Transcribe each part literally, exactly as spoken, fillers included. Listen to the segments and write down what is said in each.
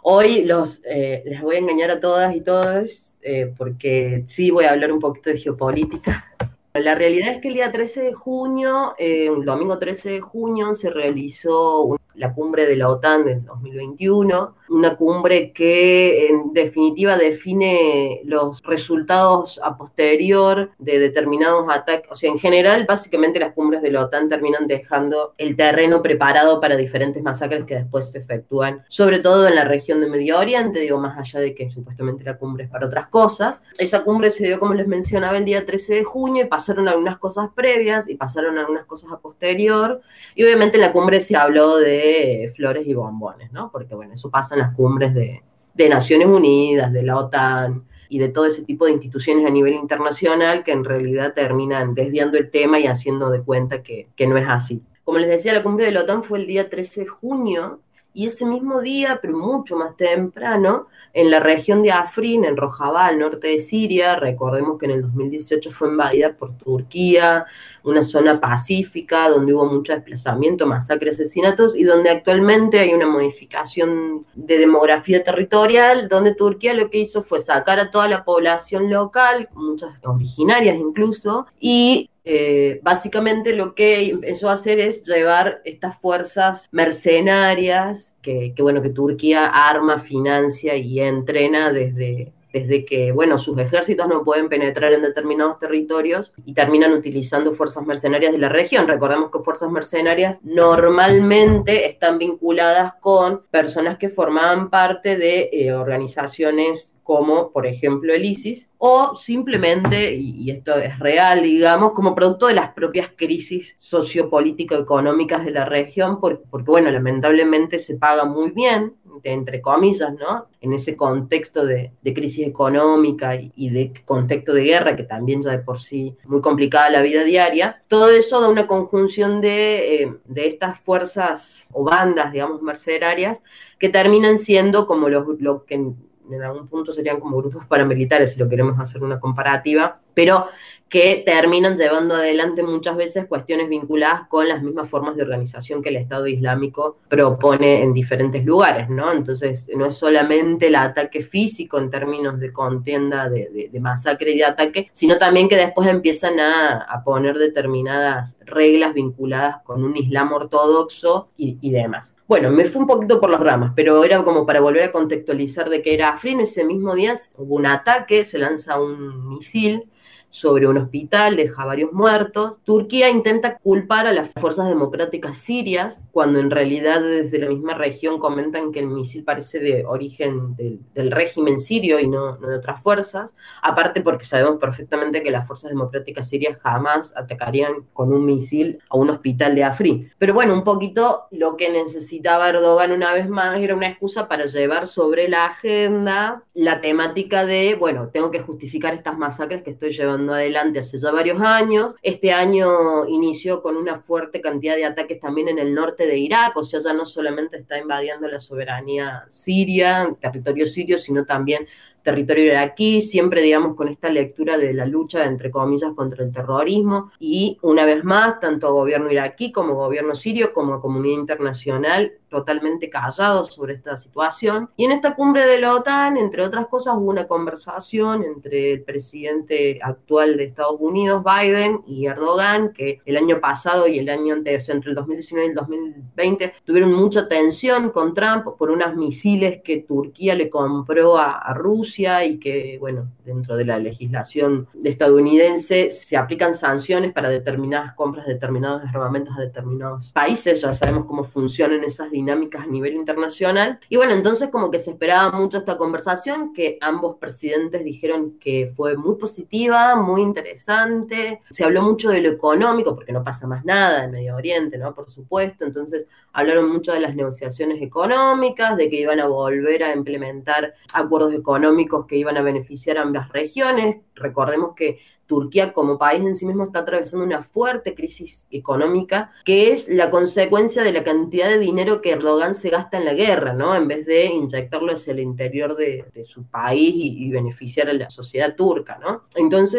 Hoy los, eh, les voy a engañar a todas y todos, eh, porque sí voy a hablar un poquito de geopolítica. La realidad es que el día trece de junio, eh, el domingo trece de junio, se realizó un- la cumbre de la OTAN del dos mil veintiuno, una cumbre que en definitiva define los resultados a posterior de determinados ataques. O sea, en general, básicamente las cumbres de la OTAN terminan dejando el terreno preparado para diferentes masacres que después se efectúan, sobre todo en la región de Medio Oriente, digo, más allá de que supuestamente la cumbre es para otras cosas. Esa cumbre se dio, como les mencionaba, el día trece de junio y pasaron algunas cosas previas y pasaron algunas cosas a posterior. Y obviamente en la cumbre se habló de flores y bombones, ¿no? Porque, bueno, eso pasa en las cumbres de, de Naciones Unidas, de la OTAN y de todo ese tipo de instituciones a nivel internacional que en realidad terminan desviando el tema y haciendo de cuenta que, que no es así. Como les decía, la cumbre de la OTAN fue el día trece de junio y ese mismo día, pero mucho más temprano, en la región de Afrin, en Rojava, al norte de Siria. Recordemos que en el dos mil dieciocho fue invadida por Turquía, una zona pacífica donde hubo mucho desplazamiento, masacres, asesinatos, y donde actualmente hay una modificación de demografía territorial, donde Turquía lo que hizo fue sacar a toda la población local, muchas originarias incluso, y eh, básicamente lo que empezó a hacer es llevar estas fuerzas mercenarias que, que, bueno, que Turquía arma, financia y entrena desde, desde que, bueno, sus ejércitos no pueden penetrar en determinados territorios y terminan utilizando fuerzas mercenarias de la región. Recordemos que fuerzas mercenarias normalmente están vinculadas con personas que formaban parte de eh, organizaciones como por ejemplo el ISIS, o simplemente, y esto es real, digamos, como producto de las propias crisis sociopolítico-económicas de la región, porque, porque, bueno, lamentablemente se paga muy bien, entre comillas, ¿no? En ese contexto de, de crisis económica y, y de contexto de guerra, que también ya de por sí muy complicada la vida diaria, todo eso da una conjunción de, eh, de estas fuerzas o bandas, digamos, mercenarias, que terminan siendo como lo, lo que en algún punto serían como grupos paramilitares, si lo queremos hacer una comparativa, pero que terminan llevando adelante muchas veces cuestiones vinculadas con las mismas formas de organización que el Estado Islámico propone en diferentes lugares, ¿no? Entonces, no es solamente el ataque físico en términos de contienda, de, de, de masacre y de ataque, sino también que después empiezan a, a poner determinadas reglas vinculadas con un Islam ortodoxo y, y demás. Bueno, me fui un poquito por las ramas, pero era como para volver a contextualizar de qué era Afrin. Ese mismo día hubo un ataque, se lanza un misil sobre un hospital, deja varios muertos. Turquía intenta culpar a las fuerzas democráticas sirias, cuando en realidad desde la misma región comentan que el misil parece de origen del, del régimen sirio y no, no de otras fuerzas. Aparte porque sabemos perfectamente que las fuerzas democráticas sirias jamás atacarían con un misil a un hospital de Afrin. Pero bueno, un poquito lo que necesitaba Erdogan una vez más era una excusa para llevar sobre la agenda la temática de, bueno, tengo que justificar estas masacres que estoy llevando adelante hace ya varios años. Este año inició con una fuerte cantidad de ataques también en el norte de Irak, o sea, ya no solamente está invadiendo la soberanía siria, territorio sirio, sino también territorio iraquí, siempre, digamos, con esta lectura de la lucha, entre comillas, contra el terrorismo. Y una vez más, tanto gobierno iraquí como gobierno sirio, como comunidad internacional, totalmente callados sobre esta situación. Y en esta cumbre de la OTAN, entre otras cosas, hubo una conversación entre el presidente actual de Estados Unidos, Biden, y Erdogan, que el año pasado y el año anterior, o sea, entre el dos mil diecinueve y el dos mil veinte, tuvieron mucha tensión con Trump por unos misiles que Turquía le compró a, a Rusia, y que, bueno, dentro de la legislación estadounidense se aplican sanciones para determinadas compras de determinados armamentos a determinados países. Ya sabemos cómo funcionan esas dinámicas a nivel internacional. Y bueno, entonces como que se esperaba mucho esta conversación, que ambos presidentes dijeron que fue muy positiva, muy interesante. Se habló mucho de lo económico, porque no pasa más nada en Medio Oriente, ¿no? Por supuesto. Entonces hablaron mucho de las negociaciones económicas, de que iban a volver a implementar acuerdos económicos que iban a beneficiar a ambas regiones. Recordemos que Turquía como país en sí mismo está atravesando una fuerte crisis económica, que es la consecuencia de la cantidad de dinero que Erdogan se gasta en la guerra, ¿no? En vez de inyectarlo hacia el interior de, de su país y, y beneficiar a la sociedad turca, ¿no? Entonces,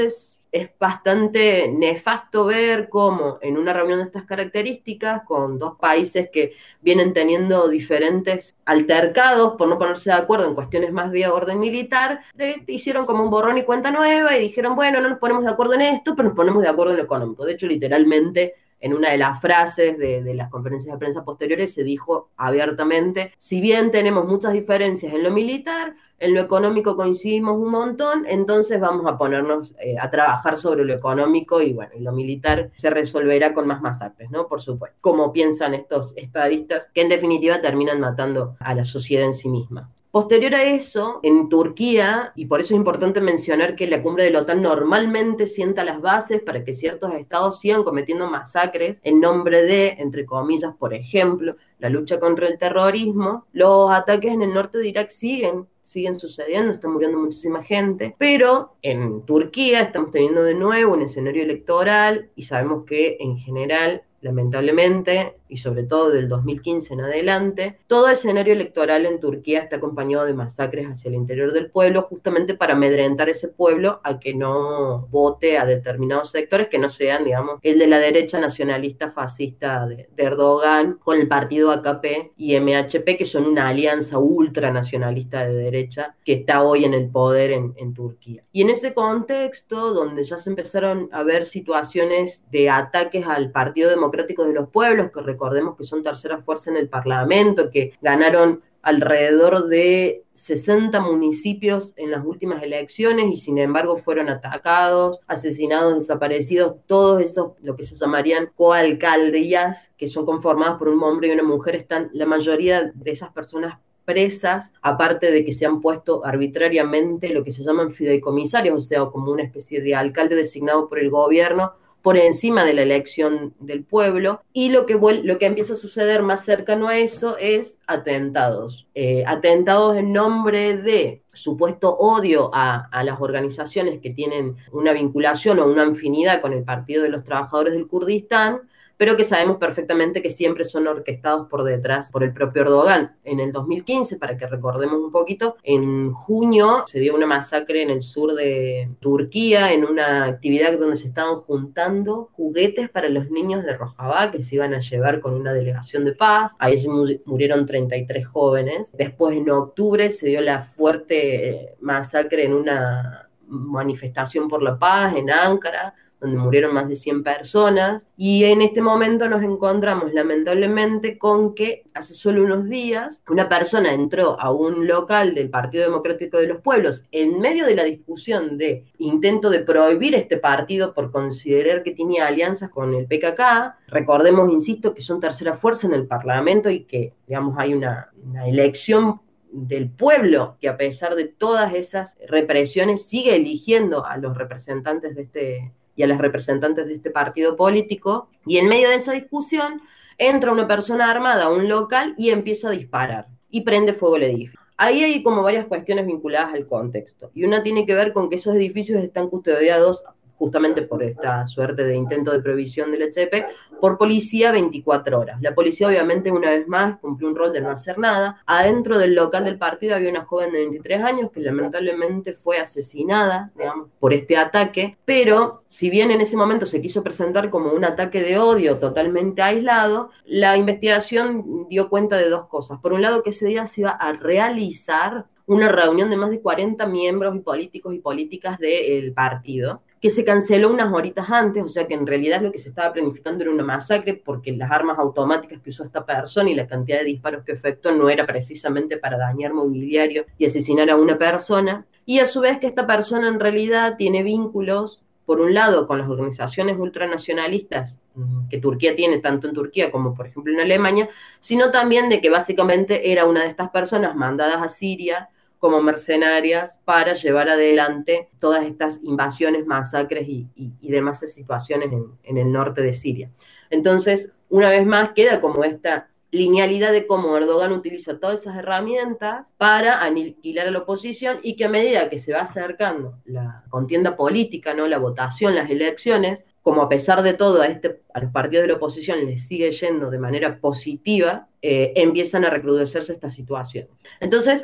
es bastante nefasto ver cómo en una reunión de estas características, con dos países que vienen teniendo diferentes altercados por no ponerse de acuerdo en cuestiones más de orden militar, de, hicieron como un borrón y cuenta nueva y dijeron, bueno, no nos ponemos de acuerdo en esto, pero nos ponemos de acuerdo en lo económico. De hecho, literalmente, en una de las frases de, de las conferencias de prensa posteriores se dijo abiertamente, si bien tenemos muchas diferencias en lo militar, en lo económico coincidimos un montón, entonces vamos a ponernos eh, a trabajar sobre lo económico y bueno, y lo militar se resolverá con más masacres, ¿no? Por supuesto, como piensan estos estadistas, que en definitiva terminan matando a la sociedad en sí misma. Posterior a eso, en Turquía, y por eso es importante mencionar que la cumbre de la OTAN normalmente sienta las bases para que ciertos estados sigan cometiendo masacres en nombre de, entre comillas, por ejemplo, la lucha contra el terrorismo, los ataques en el norte de Irak siguen siguen sucediendo, está muriendo muchísima gente, pero en Turquía estamos teniendo de nuevo un escenario electoral y sabemos que en general, lamentablemente, y sobre todo del dos mil quince en adelante, todo escenario electoral en Turquía está acompañado de masacres hacia el interior del pueblo, justamente para amedrentar ese pueblo a que no vote a determinados sectores que no sean, digamos, el de la derecha nacionalista fascista de, de Erdogan con el partido A K P y M H P, que son una alianza ultranacionalista de derecha que está hoy en el poder en, en Turquía. Y en ese contexto, donde ya se empezaron a ver situaciones de ataques al Partido Democrático de los Pueblos, que recordemos que son tercera fuerza en el Parlamento, que ganaron alrededor de sesenta municipios en las últimas elecciones y sin embargo fueron atacados, asesinados, desaparecidos, todos esos, lo que se llamarían coalcaldías, que son conformadas por un hombre y una mujer, están la mayoría de esas personas presas, aparte de que se han puesto arbitrariamente lo que se llaman fideicomisarios, o sea, como una especie de alcalde designado por el gobierno, por encima de la elección del pueblo, y lo que, lo que empieza a suceder más cercano a eso es atentados. Eh, atentados en nombre de supuesto odio a, a las organizaciones que tienen una vinculación o una afinidad con el Partido de los Trabajadores del Kurdistán, pero que sabemos perfectamente que siempre son orquestados por detrás por el propio Erdogan. En el dos mil quince, para que recordemos un poquito, en junio se dio una masacre en el sur de Turquía, en una actividad donde se estaban juntando juguetes para los niños de Rojava que se iban a llevar con una delegación de paz. Ahí murieron treinta y tres jóvenes. Después, en octubre, se dio la fuerte masacre en una manifestación por la paz en Ankara, donde murieron más de cien personas, y en este momento nos encontramos lamentablemente con que hace solo unos días una persona entró a un local del Partido Democrático de los Pueblos en medio de la discusión de intento de prohibir este partido por considerar que tenía alianzas con el P K K. Recordemos, insisto, que son tercera fuerza en el Parlamento y que, digamos, hay una, una elección del pueblo que a pesar de todas esas represiones sigue eligiendo a los representantes de este y a las representantes de este partido político, y en medio de esa discusión entra una persona armada a un local y empieza a disparar, y prende fuego el edificio. Ahí hay como varias cuestiones vinculadas al contexto, y una tiene que ver con que esos edificios están custodiados justamente por esta suerte de intento de prohibición del H D P, por policía veinticuatro horas. La policía, obviamente, una vez más, cumplió un rol de no hacer nada. Adentro del local del partido había una joven de veintitrés años que lamentablemente fue asesinada, digamos, por este ataque, pero si bien en ese momento se quiso presentar como un ataque de odio totalmente aislado, la investigación dio cuenta de dos cosas. Por un lado, que ese día se iba a realizar una reunión de más de cuarenta miembros y políticos y políticas del partido, que se canceló unas horitas antes, o sea que en realidad lo que se estaba planificando era una masacre, porque las armas automáticas que usó esta persona y la cantidad de disparos que efectuó no era precisamente para dañar mobiliario y asesinar a una persona, y a su vez que esta persona en realidad tiene vínculos, por un lado, con las organizaciones ultranacionalistas que Turquía tiene, tanto en Turquía como por ejemplo en Alemania, sino también de que básicamente era una de estas personas mandadas a Siria como mercenarias para llevar adelante todas estas invasiones, masacres y, y, y demás situaciones en, en el norte de Siria. Entonces, una vez más, queda como esta linealidad de cómo Erdogan utiliza todas esas herramientas para aniquilar a la oposición, y que a medida que se va acercando la contienda política, ¿no?, la votación, las elecciones, como a pesar de todo a, este, a los partidos de la oposición les sigue yendo de manera positiva, eh, empiezan a recrudecerse estas situaciones. Entonces,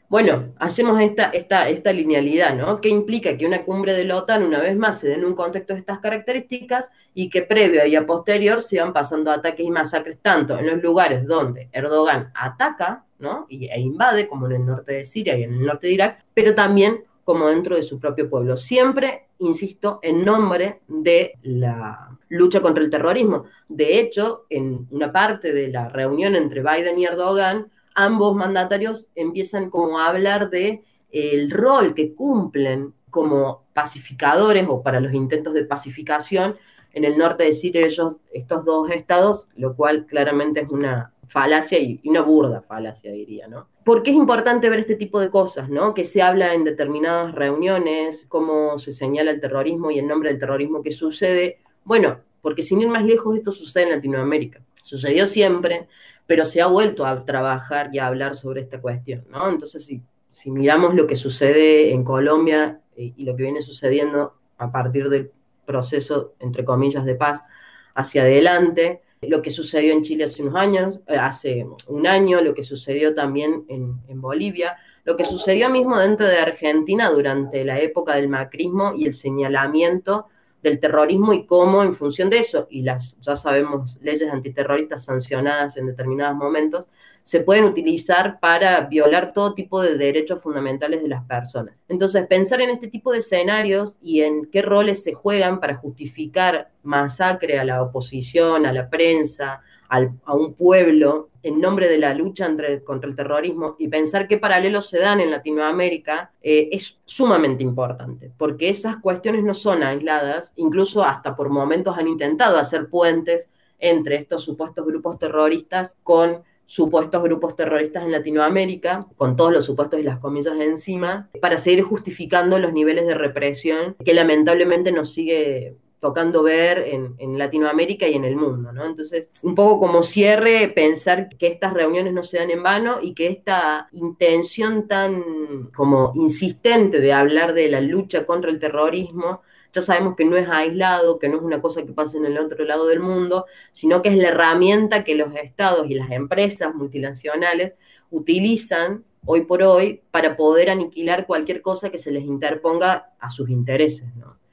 Bueno, hacemos esta, esta, esta linealidad, ¿no? Que implica que una cumbre de la OTAN, una vez más, se dé en un contexto de estas características y que previo y a posterior se van pasando ataques y masacres, tanto en los lugares donde Erdogan ataca, ¿no? Y, e invade, como en el norte de Siria y en el norte de Irak, pero también como dentro de su propio pueblo. Siempre, insisto, en nombre de la lucha contra el terrorismo. De hecho, en una parte de la reunión entre Biden y Erdogan, ambos mandatarios empiezan como a hablar de eh, el rol que cumplen como pacificadores o para los intentos de pacificación en el norte de Siria ellos, estos dos estados, lo cual claramente es una falacia y una burda falacia, diría, ¿no? ¿Por qué es importante ver este tipo de cosas, ¿no? Que se habla en determinadas reuniones, cómo se señala el terrorismo y el nombre del terrorismo que sucede. Bueno, porque sin ir más lejos, esto sucede en Latinoamérica. Sucedió siempre, pero se ha vuelto a trabajar y a hablar sobre esta cuestión, ¿no? Entonces, si, si miramos lo que sucede en Colombia eh, y lo que viene sucediendo a partir del proceso, entre comillas, de paz hacia adelante, lo que sucedió en Chile hace unos años, eh, hace un año, lo que sucedió también en, en Bolivia, lo que sucedió mismo dentro de Argentina durante la época del macrismo y el señalamiento del terrorismo y cómo en función de eso, y las, ya sabemos, leyes antiterroristas sancionadas en determinados momentos, se pueden utilizar para violar todo tipo de derechos fundamentales de las personas. Entonces, pensar en este tipo de escenarios y en qué roles se juegan para justificar masacre a la oposición, a la prensa, al, a un pueblo, en nombre de la lucha entre, contra el terrorismo, y pensar qué paralelos se dan en Latinoamérica, eh, es sumamente importante, porque esas cuestiones no son aisladas, incluso hasta por momentos han intentado hacer puentes entre estos supuestos grupos terroristas con supuestos grupos terroristas en Latinoamérica, con todos los supuestos y las comillas encima, para seguir justificando los niveles de represión que lamentablemente nos sigue tocando ver en, en Latinoamérica y en el mundo, ¿no? Entonces, un poco como cierre, pensar que estas reuniones no se dan en vano y que esta intención tan como insistente de hablar de la lucha contra el terrorismo, ya sabemos que no es aislado, que no es una cosa que pasa en el otro lado del mundo, sino que es la herramienta que los estados y las empresas multinacionales utilizan hoy por hoy para poder aniquilar cualquier cosa que se les interponga a sus intereses, ¿no?